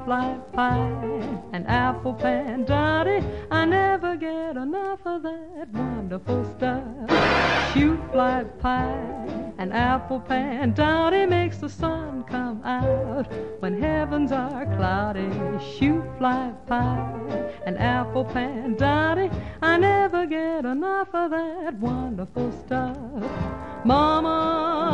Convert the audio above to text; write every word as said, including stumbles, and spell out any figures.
fly pie and apple pan-dotty. I never get enough of that wonderful stuff. Shoot, fly pie and apple pan-dotty makes the sun come out when heavens are cloudy. Shoot, fly pie and apple pan-dotty. I never get enough of that wonderful stuff. Mama